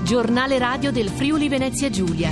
Giornale radio del Friuli Venezia Giulia.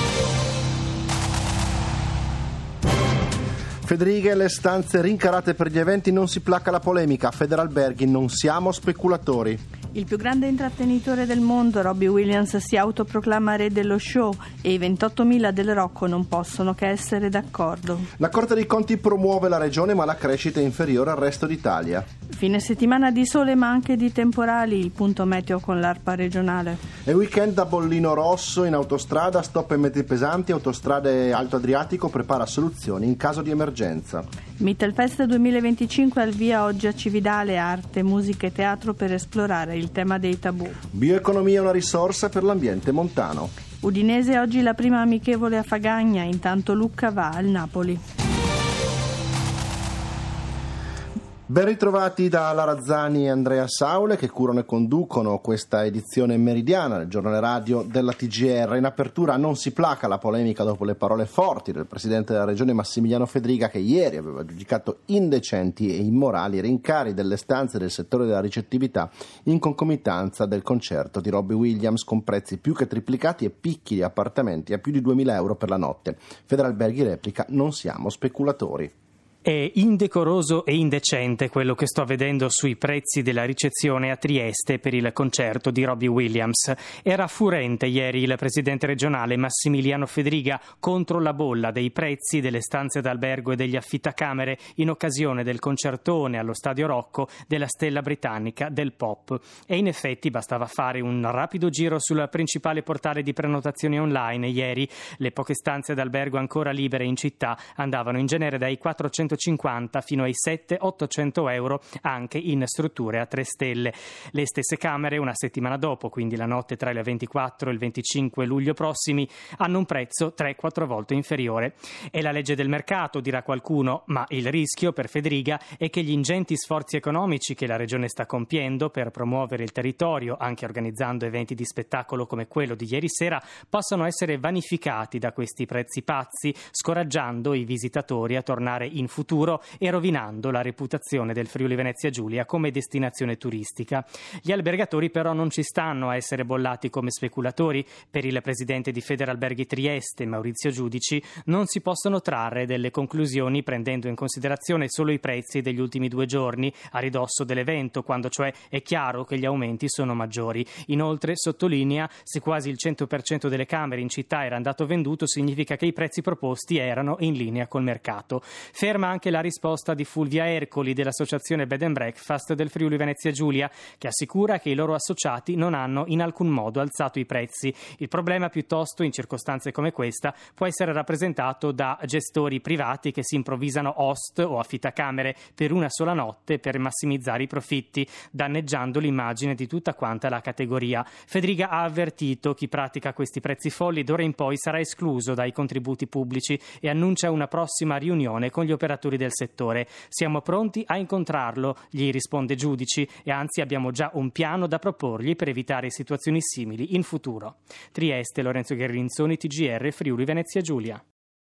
Federiga e le stanze rincarate per gli eventi, non si placa la polemica. Federalberghi, non siamo speculatori. Il più grande intrattenitore del mondo, Robbie Williams, si autoproclama re dello show e i 28.000 del Rocco non possono che essere d'accordo. La Corte dei Conti promuove la regione, ma la crescita è inferiore al resto d'Italia. Fine settimana di sole ma anche di temporali, il punto meteo con l'ARPA regionale. E weekend da bollino rosso in autostrada, stop ai mezzi pesanti, Autostrade Alto Adriatico prepara soluzioni in caso di emergenza. Mittelfest 2025 al via oggi a Cividale, arte, musica e teatro per esplorare il tema dei tabù. Bioeconomia è una risorsa per l'ambiente montano. Udinese oggi la prima amichevole a Fagagna, intanto Lucca va al Napoli. Ben ritrovati da Lara Razzani e Andrea Saule, che curano e conducono questa edizione meridiana del giornale radio della TGR. In apertura non si placa la polemica dopo le parole forti del presidente della regione Massimiliano Federiga, che ieri aveva giudicato indecenti e immorali i rincari delle stanze del settore della ricettività in concomitanza del concerto di Robbie Williams, con prezzi più che triplicati e picchi di appartamenti a più di 2.000 euro per la notte. Federalberghi replica: non siamo speculatori. È indecoroso e indecente quello che sto vedendo sui prezzi della ricezione a Trieste per il concerto di Robbie Williams. Era furente ieri il presidente regionale Massimiliano Federiga contro la bolla dei prezzi delle stanze d'albergo e degli affittacamere in occasione del concertone allo Stadio Rocco della stella britannica del pop. E in effetti bastava fare un rapido giro sul principale portale di prenotazioni online ieri. Le poche stanze d'albergo ancora libere in città andavano in genere dai 450 fino ai 700-800 euro anche in strutture a 3 stelle. Le stesse camere una settimana dopo, quindi la notte tra il 24 e il 25 luglio prossimi, hanno un prezzo 3-4 volte inferiore. È la legge del mercato, dirà qualcuno, ma il rischio per Federiga è che gli ingenti sforzi economici che la regione sta compiendo per promuovere il territorio, anche organizzando eventi di spettacolo come quello di ieri sera, possano essere vanificati da questi prezzi pazzi, scoraggiando i visitatori a tornare in futuro e rovinando la reputazione del Friuli Venezia Giulia come destinazione turistica. Gli albergatori però non ci stanno a essere bollati come speculatori. Per il presidente di Federalberghi Trieste, Maurizio Giudici, non si possono trarre delle conclusioni prendendo in considerazione solo i prezzi degli ultimi 2 giorni a ridosso dell'evento, quando cioè è chiaro che gli aumenti sono maggiori. Inoltre sottolinea: se quasi il 100% delle camere in città era andato venduto, significa che i prezzi proposti erano in linea col mercato. Ferma anche la risposta di Fulvia Ercoli dell'associazione Bed and Breakfast del Friuli Venezia Giulia, che assicura che i loro associati non hanno in alcun modo alzato i prezzi. Il problema piuttosto, in circostanze come questa, può essere rappresentato da gestori privati che si improvvisano host o affittacamere per una sola notte per massimizzare i profitti, danneggiando l'immagine di tutta quanta la categoria. Federiga ha avvertito: chi pratica questi prezzi folli d'ora in poi sarà escluso dai contributi pubblici, e annuncia una prossima riunione con gli operatori del settore. Siamo pronti a incontrarlo, gli risponde Giudici, e anzi abbiamo già un piano da proporgli per evitare situazioni simili in futuro. Trieste, Lorenzo Gherrinzoni, TGR, Friuli Venezia Giulia.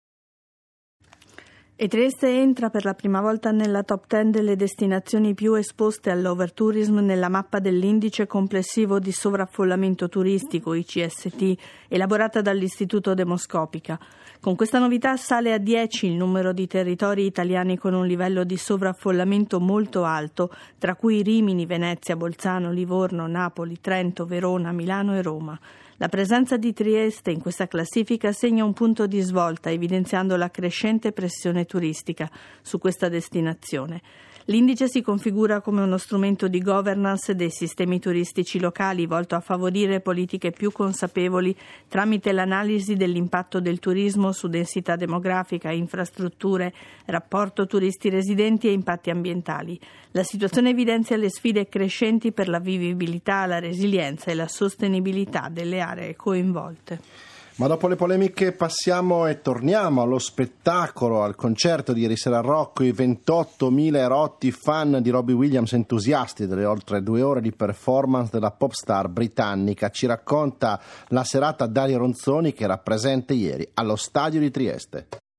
E Trieste entra per la prima volta nella top 10 delle destinazioni più esposte all'overtourism nella mappa dell'indice complessivo di sovraffollamento turistico, ICST, elaborata dall'Istituto Demoscopica. Con questa novità sale a 10 il numero di territori italiani con un livello di sovraffollamento molto alto, tra cui Rimini, Venezia, Bolzano, Livorno, Napoli, Trento, Verona, Milano e Roma. La presenza di Trieste in questa classifica segna un punto di svolta, evidenziando la crescente pressione turistica su questa destinazione. L'indice si configura come uno strumento di governance dei sistemi turistici locali volto a favorire politiche più consapevoli tramite l'analisi dell'impatto del turismo su densità demografica, infrastrutture, rapporto turisti-residenti e impatti ambientali. La situazione evidenzia le sfide crescenti per la vivibilità, la resilienza e la sostenibilità delle aree coinvolte. Ma dopo le polemiche passiamo e torniamo allo spettacolo, al concerto di ieri sera a Rocco. I 28.000 erotti fan di Robbie Williams, entusiasti delle oltre 2 ore di performance della pop star britannica. Ci racconta la serata Dario Ronzoni, che era presente ieri allo stadio di Trieste.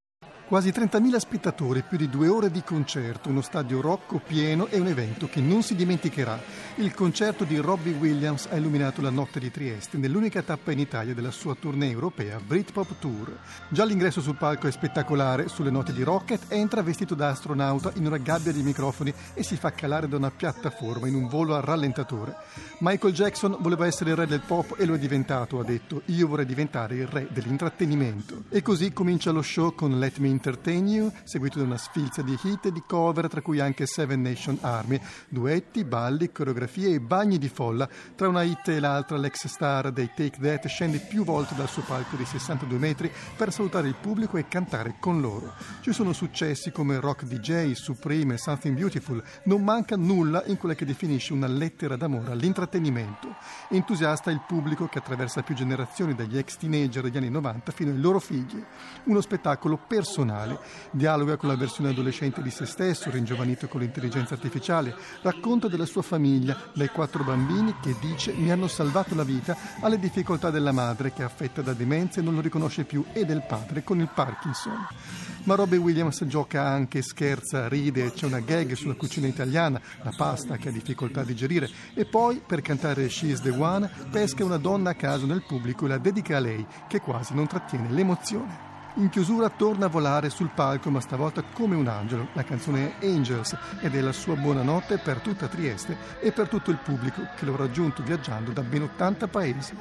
Quasi 30.000 spettatori, più di 2 ore di concerto, uno stadio rocco pieno e un evento che non si dimenticherà. Il concerto di Robbie Williams ha illuminato la notte di Trieste nell'unica tappa in Italia della sua tournée europea Britpop Tour. Già l'ingresso sul palco è spettacolare, sulle note di Rocket entra vestito da astronauta in una gabbia di microfoni e si fa calare da una piattaforma in un volo a rallentatore. Michael Jackson voleva essere il re del pop e lo è diventato, ha detto. Io vorrei diventare il re dell'intrattenimento. E così comincia lo show con Let Me Entertain You, seguito da una sfilza di hit e di cover, tra cui anche Seven Nation Army, duetti, balli, coreografie e bagni di folla. Tra una hit e l'altra l'ex star dei Take That scende più volte dal suo palco di 62 metri per salutare il pubblico e cantare con loro. Ci sono successi come Rock DJ, Supreme e Something Beautiful, non manca nulla in quella che definisce una lettera d'amore all'intrattenimento. Entusiasta il pubblico che attraversa più generazioni, dagli ex teenager degli anni 90 fino ai loro figli. Uno spettacolo personale. Dialoga con la versione adolescente di se stesso, ringiovanito con l'intelligenza artificiale, racconta della sua famiglia, dai 4 bambini che dice mi hanno salvato la vita, alle difficoltà della madre che è affetta da demenza e non lo riconosce più e del padre con il Parkinson. Ma Robbie Williams gioca anche, scherza, ride, c'è una gag sulla cucina italiana, la pasta che ha difficoltà a digerire, e poi per cantare She's the One pesca una donna a caso nel pubblico e la dedica a lei, che quasi non trattiene l'emozione. In chiusura torna a volare sul palco, ma stavolta come un angelo. La canzone è Angels ed è la sua buonanotte per tutta Trieste e per tutto il pubblico che lo ha raggiunto viaggiando da ben 80 paesi.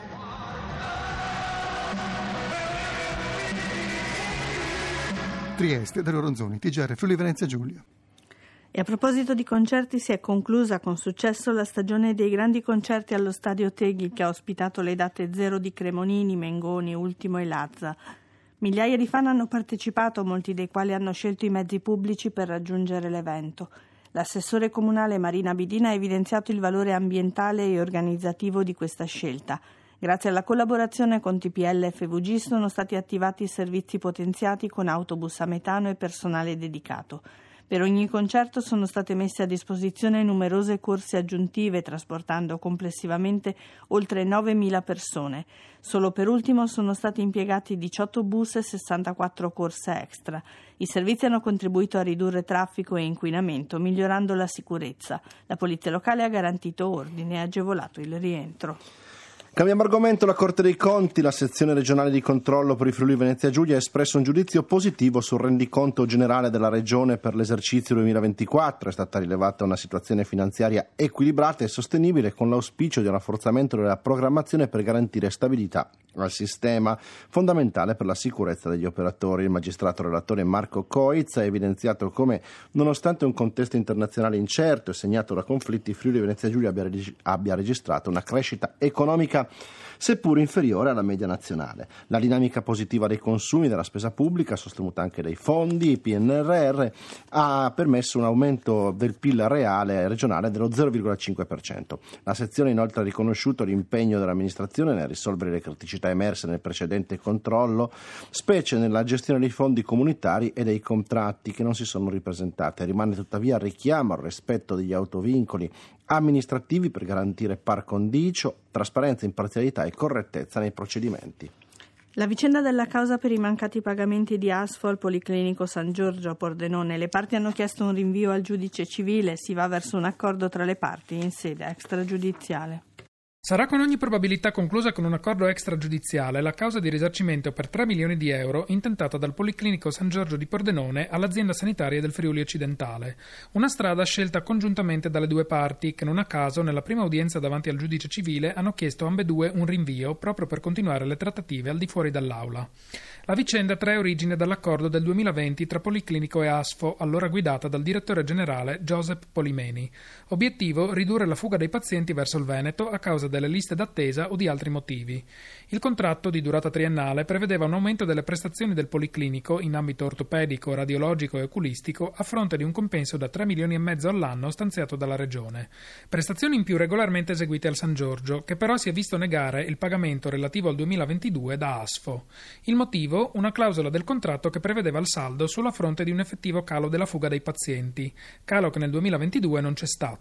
Trieste, Dario Ronzoni, TGR Friuli Venezia Giulia. E a proposito di concerti, si è conclusa con successo la stagione dei grandi concerti allo Stadio Teghi, che ha ospitato le date zero di Cremonini, Mengoni, Ultimo e Lazza. Migliaia di fan hanno partecipato, molti dei quali hanno scelto i mezzi pubblici per raggiungere l'evento. L'assessore comunale Marina Bidina ha evidenziato il valore ambientale e organizzativo di questa scelta. Grazie alla collaborazione con TPL e FVG sono stati attivati servizi potenziati con autobus a metano e personale dedicato. Per ogni concerto sono state messe a disposizione numerose corse aggiuntive, trasportando complessivamente oltre 9.000 persone. Solo per ultimo sono stati impiegati 18 bus e 64 corse extra. I servizi hanno contribuito a ridurre traffico e inquinamento, migliorando la sicurezza. La polizia locale ha garantito ordine e agevolato il rientro. Cambiamo argomento. La Corte dei Conti, la sezione regionale di controllo per i Friuli Venezia Giulia, ha espresso un giudizio positivo sul rendiconto generale della Regione per l'esercizio 2024. È stata rilevata una situazione finanziaria equilibrata e sostenibile, con l'auspicio di un rafforzamento della programmazione per garantire stabilità al sistema, fondamentale per la sicurezza degli operatori. Il magistrato relatore Marco Coitz ha evidenziato come, nonostante un contesto internazionale incerto e segnato da conflitti, Friuli Venezia Giulia abbia registrato una crescita economica seppur inferiore alla media nazionale. La dinamica positiva dei consumi e della spesa pubblica, sostenuta anche dai fondi PNRR, ha permesso un aumento del PIL reale regionale dello 0,5%. La sezione inoltre ha riconosciuto l'impegno dell'amministrazione nel risolvere le criticità emerse nel precedente controllo, specie nella gestione dei fondi comunitari e dei contratti che non si sono ripresentate. Rimane tuttavia il richiamo al rispetto degli autovincoli amministrativi per garantire par condicio, trasparenza, imparzialità e correttezza nei procedimenti. La vicenda della causa per i mancati pagamenti di ASFO al Policlinico San Giorgio a Pordenone. Le parti hanno chiesto un rinvio al giudice civile. Si va verso un accordo tra le parti in sede extragiudiziale. Sarà con ogni probabilità conclusa con un accordo extragiudiziale la causa di risarcimento per 3 milioni di euro intentata dal Policlinico San Giorgio di Pordenone all'azienda sanitaria del Friuli Occidentale. Una strada scelta congiuntamente dalle due parti che non a caso nella prima udienza davanti al giudice civile hanno chiesto ambedue un rinvio proprio per continuare le trattative al di fuori dall'aula. La vicenda trae origine dall'accordo del 2020 tra Policlinico e ASFO, allora guidata dal direttore generale Giuseppe Polimeni. Obiettivo: ridurre la fuga dei pazienti verso il Veneto a causa delle liste d'attesa o di altri motivi. Il contratto, di durata triennale, prevedeva un aumento delle prestazioni del Policlinico in ambito ortopedico, radiologico e oculistico a fronte di un compenso da 3 milioni e mezzo all'anno stanziato dalla Regione. Prestazioni in più regolarmente eseguite al San Giorgio, che però si è visto negare il pagamento relativo al 2022 da ASFO. Il motivo? Una clausola del contratto che prevedeva il saldo sulla fronte di un effettivo calo della fuga dei pazienti, calo che nel 2022 non c'è stato.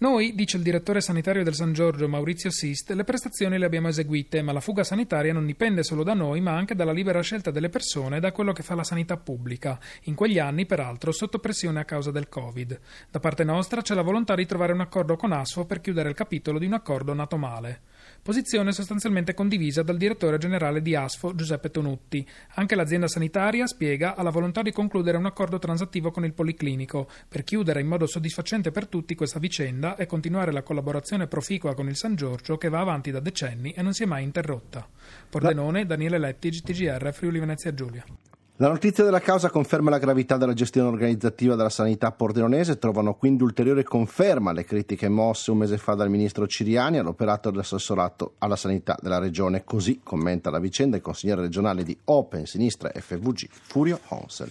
Noi, dice il direttore sanitario del San Giorgio Maurizio Sist, le prestazioni le abbiamo eseguite, ma la fuga sanitaria non dipende solo da noi, ma anche dalla libera scelta delle persone e da quello che fa la sanità pubblica. In quegli anni, peraltro, sotto pressione a causa del Covid. Da parte nostra c'è la volontà di trovare un accordo con ASFO per chiudere il capitolo di un accordo nato male. Posizione sostanzialmente condivisa dal direttore generale di ASFO, Giuseppe Tonutti. Anche l'azienda sanitaria, spiega, ha la volontà di concludere un accordo transattivo con il Policlinico per chiudere in modo soddisfacente per tutti questa vicenda e continuare la collaborazione proficua con il San Giorgio che va avanti da decenni e non si è mai interrotta. Pordenone, Daniele Letti, TGR, Friuli Venezia Giulia. La notizia della causa conferma la gravità della gestione organizzativa della sanità pordenonese, trovano quindi ulteriore conferma le critiche mosse un mese fa dal ministro Ciriani all'operato dell'assessorato alla sanità della regione. Così commenta la vicenda il consigliere regionale di Open Sinistra FVG, Furio Honsel.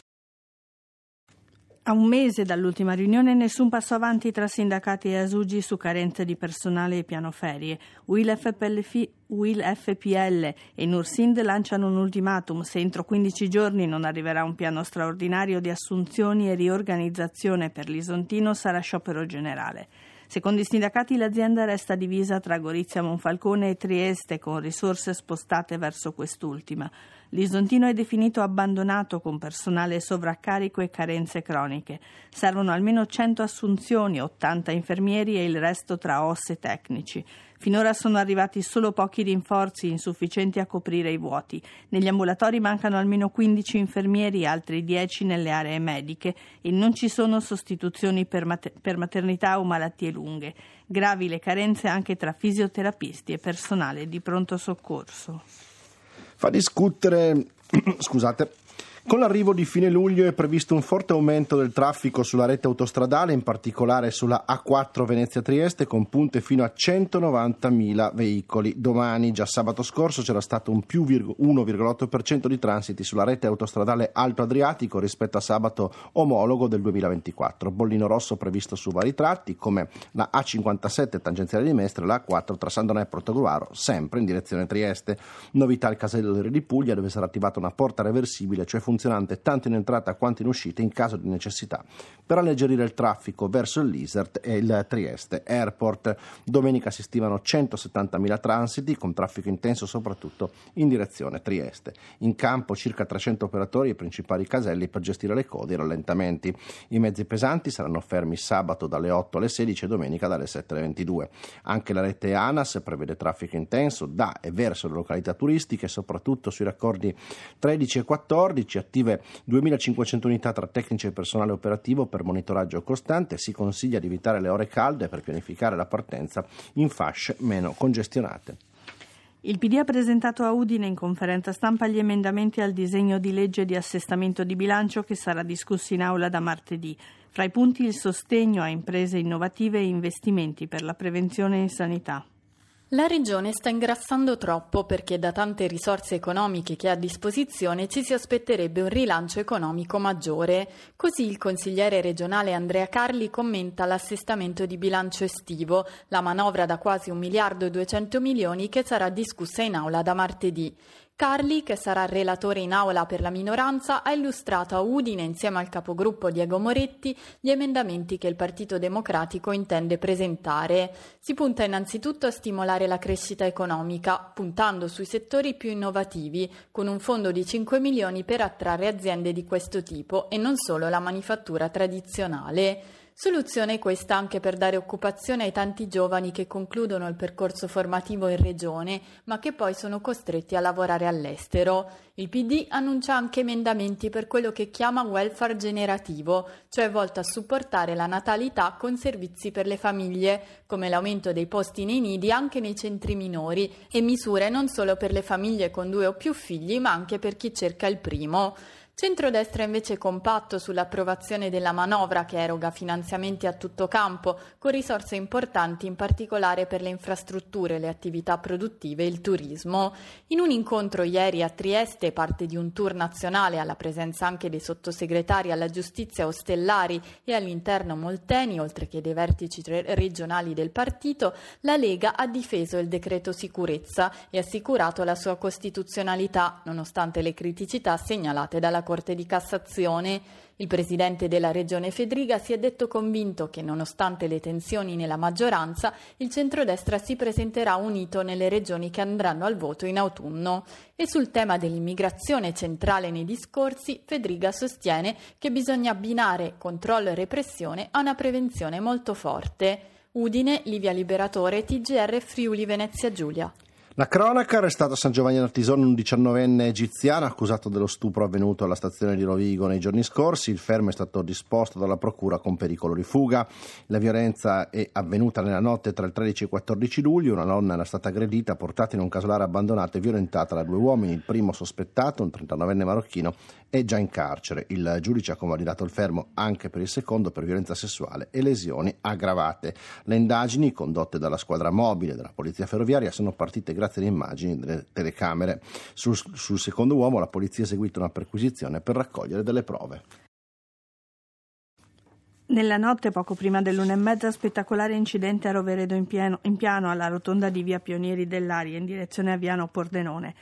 A un mese dall'ultima riunione nessun passo avanti tra sindacati e Asugi su carenze di personale e piano ferie. UIL FPL e Nursind lanciano un ultimatum: se entro 15 giorni non arriverà un piano straordinario di assunzioni e riorganizzazione per l'Isontino sarà sciopero generale. Secondo i sindacati l'azienda resta divisa tra Gorizia Monfalcone e Trieste, con risorse spostate verso quest'ultima. L'Isontino è definito abbandonato, con personale sovraccarico e carenze croniche. Servono almeno 100 assunzioni, 80 infermieri e il resto tra OS e tecnici. Finora sono arrivati solo pochi rinforzi, insufficienti a coprire i vuoti. Negli ambulatori mancano almeno 15 infermieri, altri 10 nelle aree mediche e non ci sono sostituzioni per maternità o malattie lunghe. Gravi le carenze anche tra fisioterapisti e personale di pronto soccorso. Fa discutere, con l'arrivo di fine luglio è previsto un forte aumento del traffico sulla rete autostradale, in particolare sulla A4 Venezia-Trieste, con punte fino a 190.000 veicoli. Domani, già sabato scorso, c'era stato un più 1,8% di transiti sulla rete autostradale Alto Adriatico rispetto a sabato omologo del 2024. Bollino rosso previsto su vari tratti, come la A57 tangenziale di Mestre e la A4 tra San Donà e Portogruaro, sempre in direzione Trieste. Novità al casello di Puglia, dove sarà attivata una porta reversibile, cioè funzionante tanto in entrata quanto in uscita in caso di necessità, per alleggerire il traffico verso il Lisert e il Trieste Airport. Domenica si stimano 170.000 transiti, con traffico intenso soprattutto in direzione Trieste. In campo circa 300 operatori ai principali caselli per gestire le code e i rallentamenti. I mezzi pesanti saranno fermi sabato dalle 8 alle 16 e domenica dalle 7 alle 22. Anche la rete ANAS prevede traffico intenso da e verso le località turistiche, soprattutto sui raccordi 13 e 14, attive 2.500 unità tra tecnici e personale operativo per monitoraggio costante. Si consiglia di evitare le ore calde per pianificare la partenza in fasce meno congestionate. Il PD ha presentato a Udine in conferenza stampa gli emendamenti al disegno di legge di assestamento di bilancio che sarà discusso in aula da martedì. Fra i punti il sostegno a imprese innovative e investimenti per la prevenzione in sanità. La Regione sta ingrassando troppo perché da tante risorse economiche che ha a disposizione ci si aspetterebbe un rilancio economico maggiore. Così il consigliere regionale Andrea Carli commenta l'assestamento di bilancio estivo, la manovra da quasi 1.200 milioni che sarà discussa in aula da martedì. Carli, che sarà relatore in aula per la minoranza, ha illustrato a Udine, insieme al capogruppo Diego Moretti, gli emendamenti che il Partito Democratico intende presentare. Si punta innanzitutto a stimolare la crescita economica, puntando sui settori più innovativi, con un fondo di 5 milioni per attrarre aziende di questo tipo e non solo la manifattura tradizionale. Soluzione questa anche per dare occupazione ai tanti giovani che concludono il percorso formativo in regione, ma che poi sono costretti a lavorare all'estero. Il PD annuncia anche emendamenti per quello che chiama welfare generativo, cioè volto a supportare la natalità con servizi per le famiglie, come l'aumento dei posti nei nidi anche nei centri minori e misure non solo per le famiglie con 2 o più figli, ma anche per chi cerca il primo. Centrodestra invece compatto sull'approvazione della manovra che eroga finanziamenti a tutto campo, con risorse importanti in particolare per le infrastrutture, le attività produttive e il turismo. In un incontro ieri a Trieste, parte di un tour nazionale alla presenza anche dei sottosegretari alla giustizia Ostellari e all'interno Molteni, oltre che dei vertici regionali del partito, la Lega ha difeso il decreto sicurezza e assicurato la sua costituzionalità, nonostante le criticità segnalate dalla dalla Corte di Cassazione. Il presidente della regione Fedriga si è detto convinto che, nonostante le tensioni nella maggioranza, il centrodestra si presenterà unito nelle regioni che andranno al voto in autunno. E sul tema dell'immigrazione centrale nei discorsi, Fedriga sostiene che bisogna abbinare controllo e repressione a una prevenzione molto forte. Udine, Livia Liberatore, TGR Friuli Venezia Giulia. La cronaca: arrestato a San Giovanni d'Artisone un 19enne egiziano accusato dello stupro avvenuto alla stazione di Rovigo nei giorni scorsi. Il fermo è stato disposto dalla procura con pericolo di fuga. La violenza è avvenuta nella notte tra il 13 e il 14 luglio. Una donna era stata aggredita, portata in un casolare abbandonato e violentata da 2 uomini. Il primo sospettato, un 39enne marocchino, è già in carcere. Il giudice ha convalidato il fermo anche per il secondo per violenza sessuale e lesioni aggravate. Le indagini condotte dalla squadra mobile della Polizia Ferroviaria sono partite grazie alle immagini delle telecamere. Sul secondo uomo la polizia ha eseguito una perquisizione per raccogliere delle prove. Nella notte, poco prima dell'1:30, spettacolare incidente a Roveredo in piano alla rotonda di via Pionieri dell'Aria in direzione a Viano Pordenone.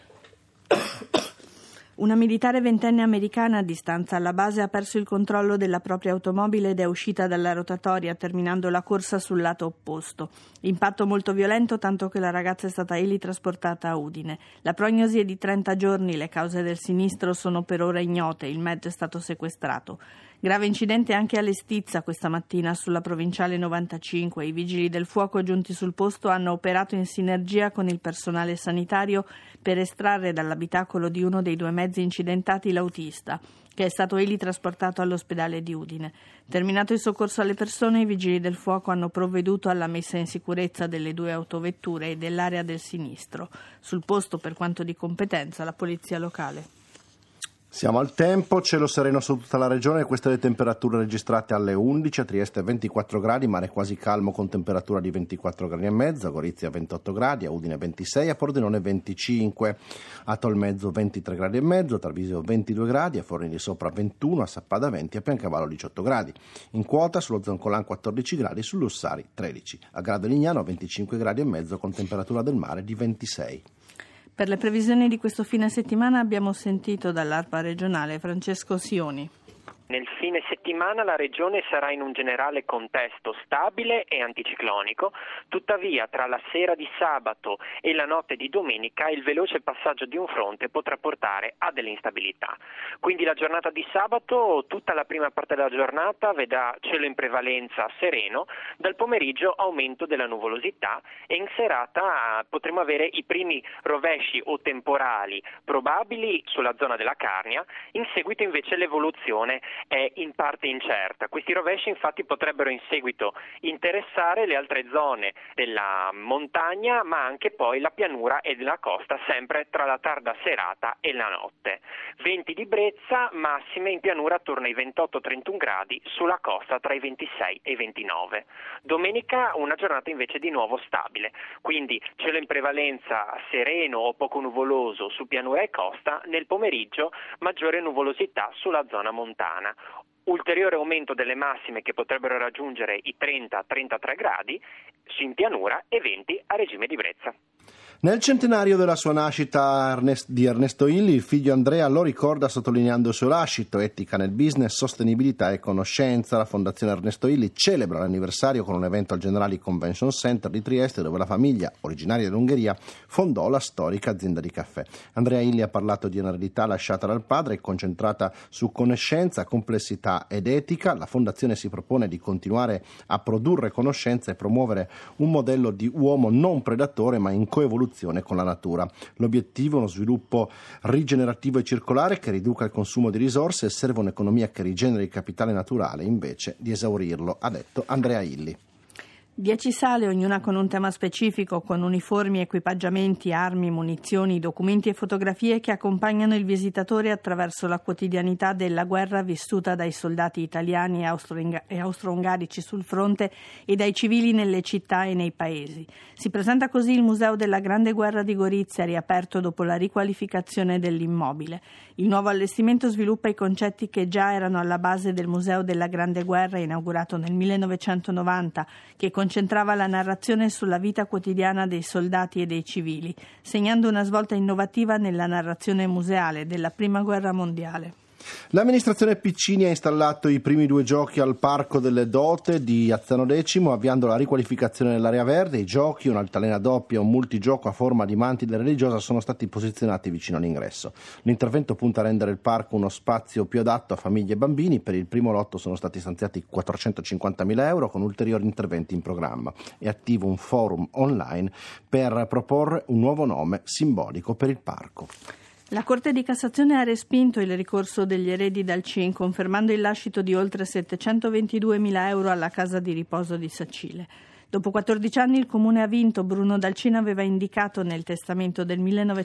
Una militare ventenne americana a distanza alla base ha perso il controllo della propria automobile ed è uscita dalla rotatoria, terminando la corsa sul lato opposto. Impatto molto violento, tanto che la ragazza è stata elitrasportata a Udine. La prognosi è di 30 giorni, le cause del sinistro sono per ora ignote, il mezzo è stato sequestrato. Grave incidente anche a Lestizza questa mattina sulla provinciale 95. I vigili del fuoco giunti sul posto hanno operato in sinergia con il personale sanitario per estrarre dall'abitacolo di uno dei 2 mezzi incidentati l'autista, che è stato elitrasportato all'ospedale di Udine. Terminato il soccorso alle persone, i vigili del fuoco hanno provveduto alla messa in sicurezza delle 2 autovetture e dell'area del sinistro. Sul posto, per quanto di competenza, la polizia locale. Siamo al tempo, cielo sereno su tutta la regione, queste le temperature registrate alle 11, a Trieste 24 gradi, mare quasi calmo con temperatura di 24 gradi e mezzo, a Gorizia 28 gradi, a Udine 26, a Pordenone 25, a Tolmezzo 23 gradi e mezzo, a Tarvisio 22 gradi, a Forni di Sopra 21, a Sappada 20, a Piancavallo 18 gradi. In quota sullo Zoncolan 14 gradi, su Lussari 13, a Grado Lignano 25 gradi e mezzo con temperatura del mare di 26. Per le previsioni di questo fine settimana abbiamo sentito dall'ARPA regionale Francesco Sioni. Nel fine settimana la regione sarà in un generale contesto stabile e anticiclonico, tuttavia tra la sera di sabato e la notte di domenica il veloce passaggio di un fronte potrà portare a delle instabilità. Quindi la giornata di sabato, tutta la prima parte della giornata vedrà cielo in prevalenza sereno, dal pomeriggio aumento della nuvolosità e in serata potremo avere i primi rovesci o temporali probabili sulla zona della Carnia, in seguito invece l'evoluzione è in parte incerta. Questi rovesci infatti potrebbero in seguito interessare le altre zone della montagna, ma anche poi la pianura e la costa, sempre tra la tarda serata e la notte. Venti di brezza, massime in pianura attorno ai 28-31 gradi, sulla costa tra i 26 e i 29. Domenica una giornata invece di nuovo stabile, quindi cielo in prevalenza sereno o poco nuvoloso su pianura e costa, nel pomeriggio maggiore nuvolosità sulla zona montana. Ulteriore aumento delle massime che potrebbero raggiungere i 30-33 gradi in pianura e 20 a regime di brezza. Nel centenario della sua nascita di Ernesto Illy, il figlio Andrea lo ricorda sottolineando il suo lascito: etica nel business, sostenibilità e conoscenza. La Fondazione Ernesto Illy celebra l'anniversario con un evento al Generali Convention Center di Trieste, dove la famiglia, originaria dell'Ungheria, fondò la storica azienda di caffè. Andrea Illy ha parlato di un'eredità lasciata dal padre, concentrata su conoscenza, complessità ed etica. La Fondazione si propone di continuare a produrre conoscenza e promuovere un modello di uomo non predatore ma in coevoluzione con la natura. L'obiettivo è uno sviluppo rigenerativo e circolare che riduca il consumo di risorse e serve un'economia che rigeneri il capitale naturale invece di esaurirlo, ha detto Andrea Illy. 10 sale, ognuna con un tema specifico, con uniformi, equipaggiamenti, armi, munizioni, documenti e fotografie che accompagnano il visitatore attraverso la quotidianità della guerra vissuta dai soldati italiani e austro-ungarici sul fronte e dai civili nelle città e nei paesi. Si presenta così il Museo della Grande Guerra di Gorizia, riaperto dopo la riqualificazione dell'immobile. Il nuovo allestimento sviluppa i concetti che già erano alla base del Museo della Grande Guerra, inaugurato nel 1990, che concentrava la narrazione sulla vita quotidiana dei soldati e dei civili, segnando una svolta innovativa nella narrazione museale della Prima Guerra Mondiale. L'amministrazione Piccini ha installato i primi 2 giochi al Parco delle Dote di Azzano X, avviando la riqualificazione dell'area verde. I giochi, un'altalena doppia e un multigioco a forma di mantide religiosa, sono stati posizionati vicino all'ingresso. L'intervento punta a rendere il parco uno spazio più adatto a famiglie e bambini. Per il primo lotto sono stati stanziati 450.000 euro, con ulteriori interventi in programma. È attivo un forum online per proporre un nuovo nome simbolico per il parco. La Corte di Cassazione ha respinto il ricorso degli eredi dal CIN, confermando il lascito di oltre 722.000 euro alla casa di riposo di Sacile. Dopo 14 anni il Comune ha vinto. Bruno Dalcin aveva indicato nel testamento del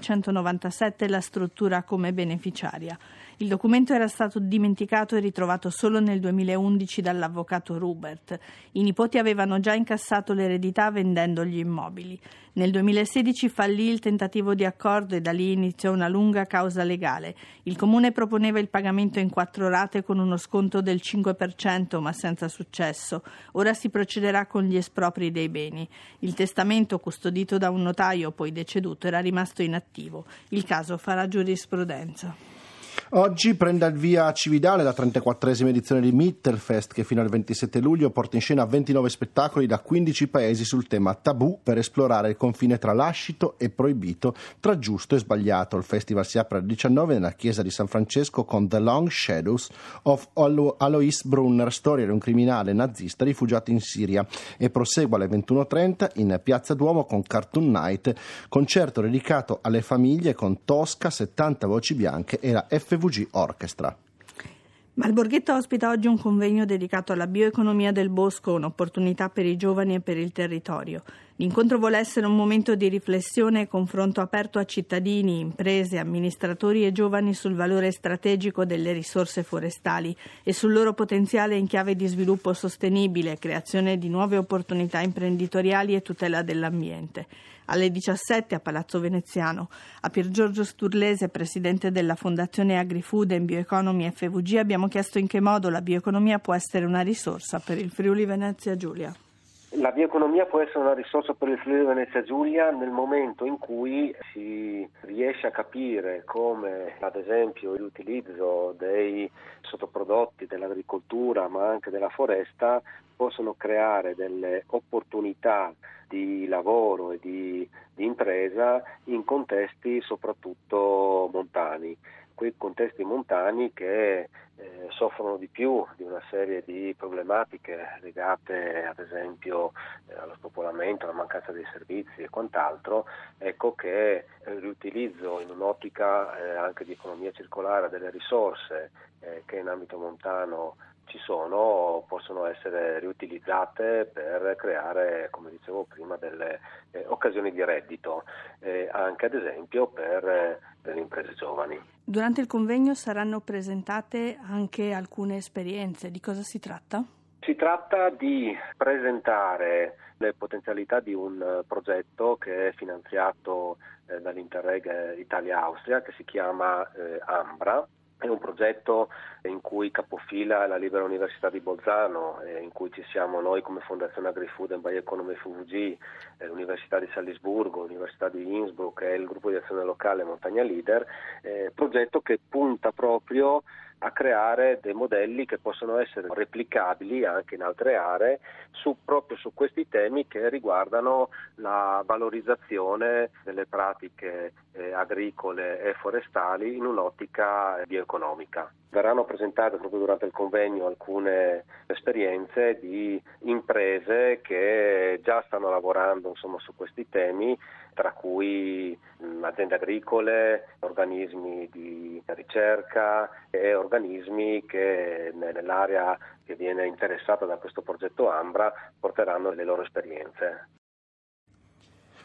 1997 la struttura come beneficiaria. Il documento era stato dimenticato e ritrovato solo nel 2011 dall'avvocato Rubert. I nipoti avevano già incassato l'eredità vendendo gli immobili. Nel 2016 fallì il tentativo di accordo e da lì iniziò una lunga causa legale. Il Comune proponeva il pagamento in 4 rate con uno sconto del 5%, ma senza successo. Ora si procederà con gli espropri dei beni. Il testamento, custodito da un notaio poi deceduto, era rimasto inattivo. Il caso farà giurisprudenza. Oggi prende il via a Cividale la 34esima edizione di Mittelfest, che fino al 27 luglio porta in scena 29 spettacoli da 15 paesi sul tema tabù, per esplorare il confine tra lascito e proibito, tra giusto e sbagliato. Il festival si apre alle 19 nella chiesa di San Francesco con The Long Shadows of Alois Brunner, storia di un criminale nazista rifugiato in Siria, e prosegue alle 21.30 in Piazza Duomo con Cartoon Night, concerto dedicato alle famiglie con Tosca, 70 voci bianche e la FVG Orchestra. Malborghetto ospita oggi un convegno dedicato alla bioeconomia del bosco, un'opportunità per i giovani e per il territorio. L'incontro vuole essere un momento di riflessione e confronto aperto a cittadini, imprese, amministratori e giovani sul valore strategico delle risorse forestali e sul loro potenziale in chiave di sviluppo sostenibile, creazione di nuove opportunità imprenditoriali e tutela dell'ambiente. Alle 17 a Palazzo Veneziano, a Pier Giorgio Sturlese, presidente della Fondazione AgriFood and Bioeconomy FVG, abbiamo chiesto in che modo la bioeconomia può essere una risorsa per il Friuli Venezia Giulia. La bioeconomia può essere una risorsa per il Friuli Venezia Giulia nel momento in cui si riesce a capire come, ad esempio, l'utilizzo dei sottoprodotti dell'agricoltura ma anche della foresta possono creare delle opportunità di lavoro e di impresa in contesti soprattutto montani. Quei contesti montani che soffrono di più di una serie di problematiche legate ad esempio allo spopolamento, alla mancanza di servizi e quant'altro. Ecco che il riutilizzo in un'ottica anche di economia circolare delle risorse che in ambito montano ci sono, possono essere riutilizzate per creare, come dicevo prima, delle occasioni di reddito, anche ad esempio per le imprese giovani. Durante il convegno saranno presentate anche alcune esperienze. Di cosa si tratta? Si tratta di presentare le potenzialità di un progetto che è finanziato dall'Interreg Italia-Austria, che si chiama Ambra. È un progetto in cui capofila la Libera Università di Bolzano, in cui ci siamo noi come Fondazione AgriFood and Bioeconomy FVG, l'Università di Salisburgo, l'Università di Innsbruck e il gruppo di azione locale Montagna Leader, progetto che punta proprio a creare dei modelli che possono essere replicabili anche in altre aree proprio su questi temi che riguardano la valorizzazione delle pratiche agricole e forestali in un'ottica bioeconomica. Verranno presentate proprio durante il convegno alcune esperienze di imprese che già stanno lavorando su questi temi, tra cui aziende agricole, organismi di ricerca e organismi che nell'area che viene interessata da questo progetto Ambra porteranno le loro esperienze.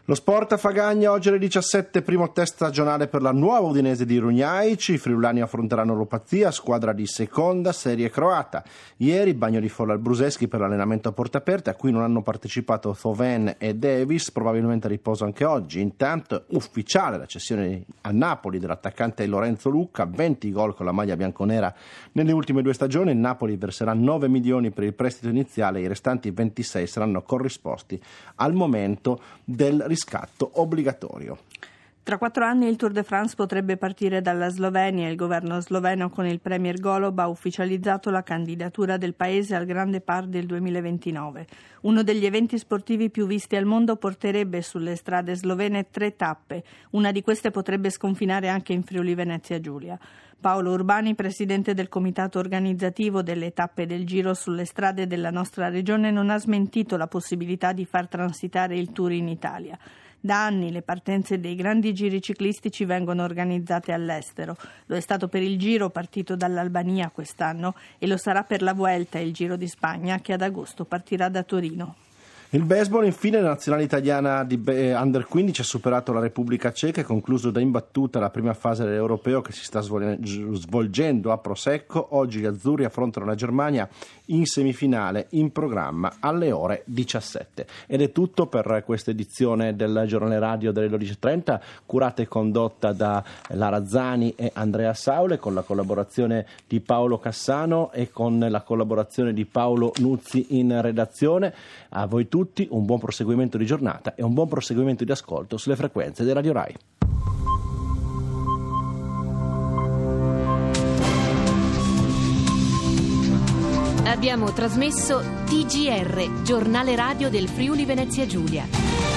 Lo sport a Fagagna, oggi alle 17, primo test stagionale per la nuova Udinese di Rugnaici. I friulani affronteranno l'Opazia, squadra di seconda serie croata. Ieri bagno di folla al Bruseschi per l'allenamento a porte aperte, a cui non hanno partecipato Thoven e Davis, probabilmente a riposo anche oggi. Intanto ufficiale la cessione a Napoli dell'attaccante Lorenzo Lucca, 20 gol con la maglia bianconera nelle ultime 2 stagioni. Il Napoli verserà 9 milioni per il prestito iniziale, i restanti 26 saranno corrisposti al momento del riscatto obbligatorio. Tra 4 anni il Tour de France potrebbe partire dalla Slovenia. Il governo sloveno con il premier Golob ha ufficializzato la candidatura del paese al Grande Par del 2029. Uno degli eventi sportivi più visti al mondo porterebbe sulle strade slovene 3 tappe. Una di queste potrebbe sconfinare anche in Friuli Venezia Giulia. Paolo Urbani, presidente del comitato organizzativo delle tappe del Giro sulle strade della nostra regione, non ha smentito la possibilità di far transitare il Tour in Italia. Da anni le partenze dei grandi giri ciclistici vengono organizzate all'estero. Lo è stato per il Giro, partito dall'Albania quest'anno, e lo sarà per la Vuelta, il Giro di Spagna, che ad agosto partirà da Torino. Il baseball, infine, la nazionale italiana di Under 15 ha superato la Repubblica Ceca e concluso da imbattuta la prima fase dell'Europeo che si sta svolgendo a Prosecco. Oggi gli azzurri affrontano la Germania in semifinale, in programma alle ore 17. Ed è tutto per questa edizione del giornale radio delle 12.30, curata e condotta da Lara Zani e Andrea Saule, con la collaborazione di Paolo Cassano e con la collaborazione di Paolo Nuzzi in redazione. A voi tutti un buon proseguimento di giornata e un buon proseguimento di ascolto sulle frequenze di Radio Rai. Abbiamo trasmesso TGR, giornale radio del Friuli Venezia Giulia.